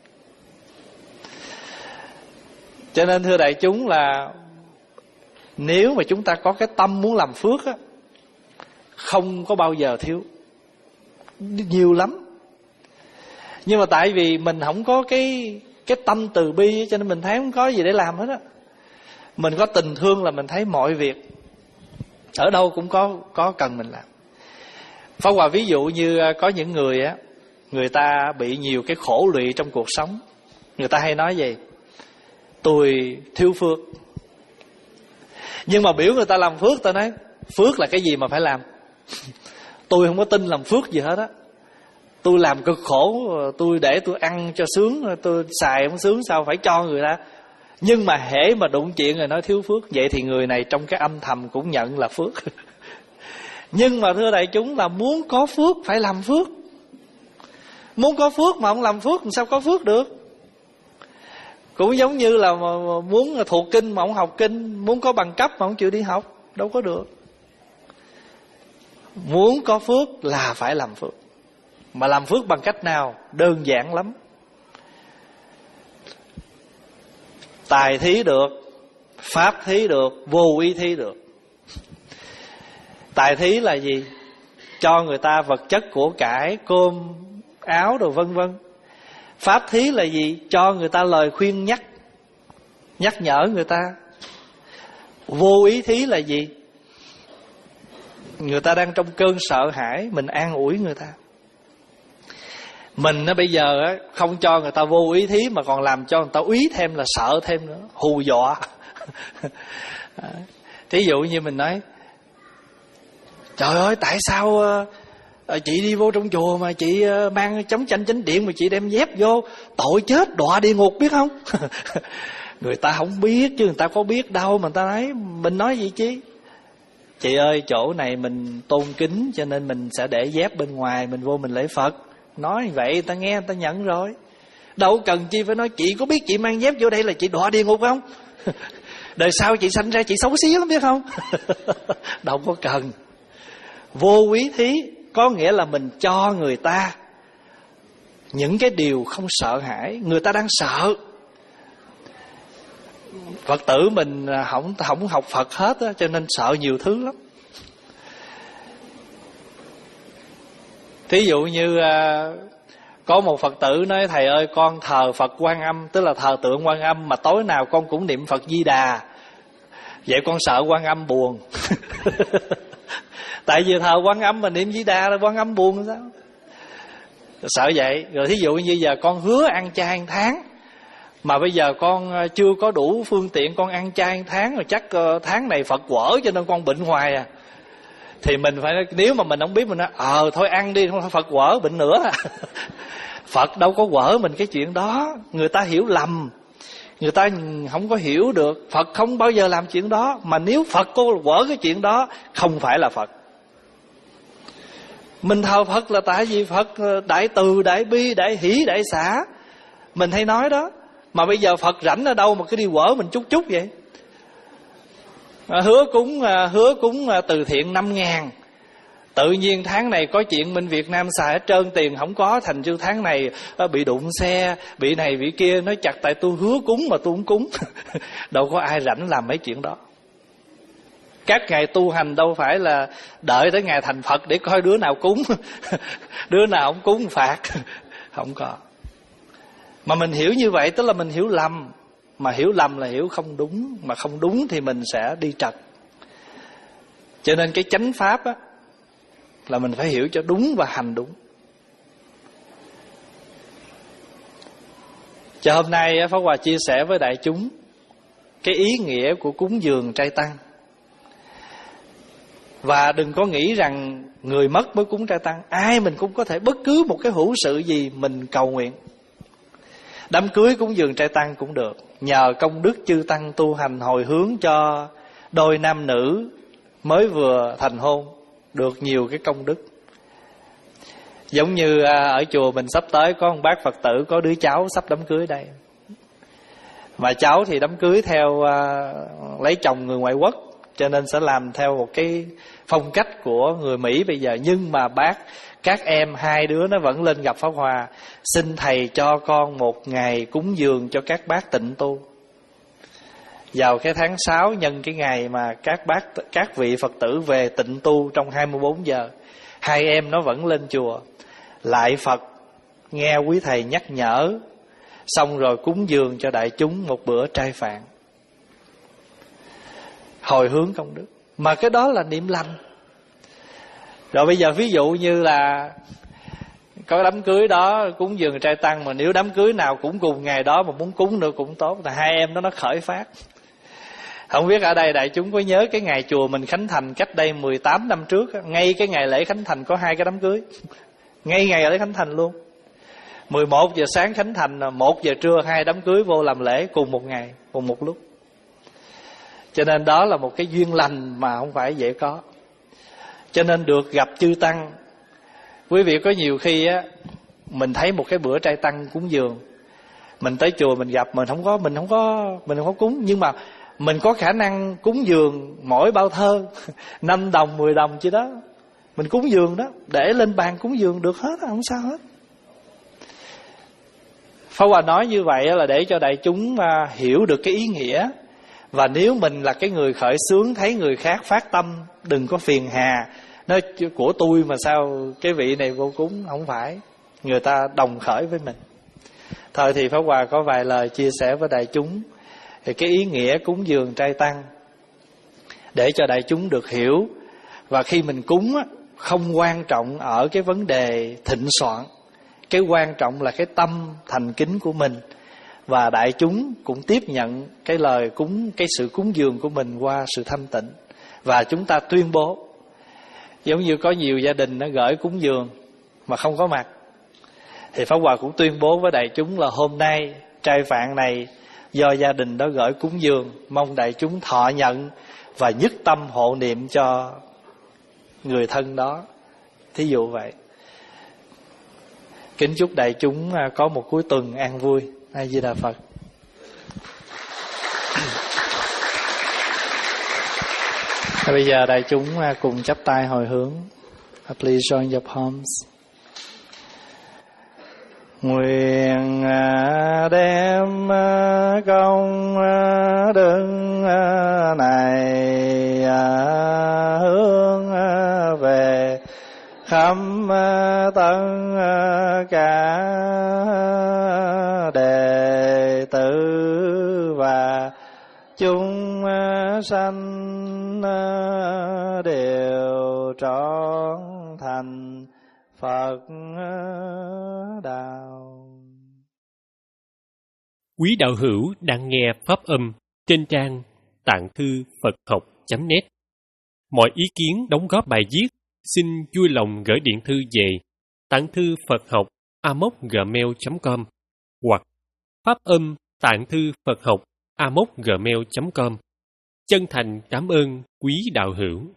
Cho nên thưa đại chúng là nếu mà chúng ta có cái tâm muốn làm phước á, không có bao giờ thiếu, nhiều lắm. Nhưng mà tại vì mình không có cái cái tâm từ bi, cho nên mình thấy không có gì để làm hết á. Mình có tình thương là mình thấy mọi việc ở đâu cũng có có cần mình làm. Pháp Hòa ví dụ như có những người á, người ta bị nhiều cái khổ lụy trong cuộc sống. Người ta hay nói gì? Tôi thiếu phước. Nhưng mà biểu người ta làm phước, ta nói phước là cái gì mà phải làm? Tôi không có tin làm phước gì hết á. Tôi làm cực khổ, tôi để tôi ăn cho sướng, tôi xài không sướng sao phải cho người ta. Nhưng mà hễ mà đụng chuyện rồi nói thiếu phước, vậy thì người này trong cái âm thầm cũng nhận là phước. Nhưng mà thưa đại chúng là muốn có phước phải làm phước. Muốn có phước mà không làm phước làm sao có phước được? Cũng giống như là muốn thuộc kinh mà không học kinh, muốn có bằng cấp mà không chịu đi học, đâu có được. Muốn có phước là phải làm phước. Mà làm phước bằng cách nào? Đơn giản lắm. Tài thí được, pháp thí được, vô ý thí được. Tài thí là gì? Cho người ta vật chất của cải, cơm, áo đồ vân vân. Pháp thí là gì? Cho người ta lời khuyên nhắc, nhắc nhở người ta. Vô ý thí là gì? Người ta đang trong cơn sợ hãi, mình an ủi người ta. Mình á bây giờ á không cho người ta vô ý thí mà còn làm cho người ta úy thêm là sợ thêm nữa, hù dọa. Thí dụ như mình nói: trời ơi tại sao chị đi vô trong chùa mà chị mang chống chanh chánh điện mà chị đem dép vô, tội chết đọa địa ngục biết không? Người ta không biết chứ người ta có biết đâu mà người ta nói. Mình nói gì chứ? Chị ơi chỗ này mình tôn kính cho nên mình sẽ để dép bên ngoài, mình vô mình lễ Phật. Nói vậy ta nghe ta nhận rồi. Đâu cần chi phải nói chị có biết chị mang dép vô đây là chị đọa địa ngục không? Đời sau chị sanh ra chị xấu xí lắm biết không? Đâu có cần. Vô quý thí có nghĩa là mình cho người ta những cái điều không sợ hãi. Người ta đang sợ. Phật tử mình không, không học Phật hết á, cho nên sợ nhiều thứ lắm. Thí dụ như có một Phật tử nói: thầy ơi, con thờ Phật Quan Âm, tức là thờ tượng Quan Âm, mà tối nào con cũng niệm Phật Di Đà. Vậy con sợ Quan Âm buồn. Tại vì thờ Quan Âm mà niệm Di Đà là Quan Âm buồn sao? Sợ vậy. Rồi thí dụ như giờ con hứa ăn chay một tháng, mà bây giờ con chưa có đủ phương tiện con ăn chay một tháng, rồi chắc tháng này Phật quở cho nên con bệnh hoài à. Thì mình phải, nếu mà mình không biết, mình nói ờ thôi ăn đi, không Phật quở bệnh nữa à. Phật đâu có quở mình cái chuyện đó. Người ta hiểu lầm, người ta không có hiểu được. Phật không bao giờ làm chuyện đó. Mà nếu Phật có quở cái chuyện đó, không phải là Phật. Mình thờ Phật là tại vì Phật đại từ, đại bi, đại hỷ, đại xả. Mình hay nói đó. Mà bây giờ Phật rảnh ở đâu mà cứ đi quở mình chút chút vậy? À, hứa cúng à, hứa cúng à, từ thiện năm ngàn. Tự nhiên tháng này có chuyện bên Việt Nam xài hết trơn, tiền không có, thành chứ tháng này à, bị đụng xe, bị này bị kia. Nói chặt tại tôi hứa cúng mà tôi không cúng. Đâu có ai rảnh làm mấy chuyện đó. Các ngày tu hành đâu phải là đợi tới ngày thành Phật để coi đứa nào cúng. Đứa nào không cúng phạt. Không có. Mà mình hiểu như vậy tức là mình hiểu lầm. Mà hiểu lầm là hiểu không đúng. Mà không đúng thì mình sẽ đi trật. Cho nên cái chánh pháp á, là mình phải hiểu cho đúng và hành đúng. Cho hôm nay Pháp Hòa chia sẻ với đại chúng cái ý nghĩa của cúng dường trai tăng. Và đừng có nghĩ rằng người mất mới cúng trai tăng. Ai mình cũng có thể, bất cứ một cái hữu sự gì mình cầu nguyện. Đám cưới cúng dường trai tăng cũng được. Nhờ công đức chư tăng tu hành hồi hướng cho đôi nam nữ mới vừa thành hôn, được nhiều cái công đức. Giống như ở chùa mình sắp tới có một bác Phật tử có đứa cháu sắp đám cưới đây. Mà cháu thì đám cưới theo uh, lấy chồng người ngoại quốc, cho nên sẽ làm theo một cái phong cách của người Mỹ bây giờ. Nhưng mà bác, các em hai đứa nó vẫn lên gặp Pháp Hòa: xin thầy cho con một ngày cúng dường cho các bác tịnh tu. Vào cái tháng sáu, nhân cái ngày mà các bác, các vị Phật tử về tịnh tu trong hai mươi bốn giờ, hai em nó vẫn lên chùa lại Phật, nghe quý thầy nhắc nhở, xong rồi cúng dường cho đại chúng một bữa trai phạn, hồi hướng công đức. Mà cái đó là niệm lành. Rồi bây giờ ví dụ như là có đám cưới đó cúng dường trai tăng, mà nếu đám cưới nào cũng cùng ngày đó mà muốn cúng nữa cũng tốt, là hai em đó nó khởi phát. Không biết ở đây đại chúng có nhớ cái ngày chùa mình khánh thành cách đây mười tám năm trước, ngay cái ngày lễ khánh thành có hai cái đám cưới. Ngay ngày lễ khánh thành luôn. mười một giờ sáng khánh thành, một giờ trưa hai đám cưới vô làm lễ cùng một ngày, cùng một lúc. Cho nên đó là một cái duyên lành mà không phải dễ có. Cho nên được gặp chư tăng. Quý vị có nhiều khi á, mình thấy một cái bữa trai tăng cúng dường, mình tới chùa mình gặp, mình không có mình không có mình không có cúng, nhưng mà mình có khả năng cúng dường mỗi bao thơ năm đồng mười đồng chứ đó, mình cúng dường đó, để lên bàn cúng dường được hết, không sao hết. Pháp Hòa nói như vậy là để cho đại chúng hiểu được cái ý nghĩa. Và nếu mình là cái người khởi xướng, thấy người khác phát tâm, đừng có phiền hà nói của tôi mà sao cái vị này vô cúng. Không phải, người ta đồng khởi với mình. Thôi thì Pháp Hòa có vài lời chia sẻ với đại chúng thì cái ý nghĩa cúng dường trai tăng, để cho đại chúng được hiểu. Và khi mình cúng á, không quan trọng ở cái vấn đề thịnh soạn, cái quan trọng là cái tâm thành kính của mình. Và đại chúng cũng tiếp nhận cái lời cúng, cái sự cúng dường của mình qua sự thanh tịnh. Và chúng ta tuyên bố. Giống như có nhiều gia đình nó gửi cúng dường mà không có mặt, thì Pháp Hòa cũng tuyên bố với đại chúng là hôm nay trai phạn này do gia đình đó gửi cúng dường, mong đại chúng thọ nhận và nhất tâm hộ niệm cho người thân đó. Thí dụ vậy. Kính chúc đại chúng có một cuối tuần an vui. A Di Đà Phật. Bây giờ đại chúng cùng chắp tay hồi hướng. Please join your palms. Nguyện đem công đức này hướng về khắp tất cả đệ tử và chúng sanh đều trọn thành Phật đạo. Quý đạo hữu đang nghe pháp âm trên trang tạng thư Phật học chấm net. Mọi ý kiến đóng góp bài viết xin vui lòng gửi điện thư về tạng thư Phật học a m o c gmail chấm com hoặc pháp âm tạng thư Phật học a m o c gmail chấm com. Chân thành cảm ơn quý đạo hữu.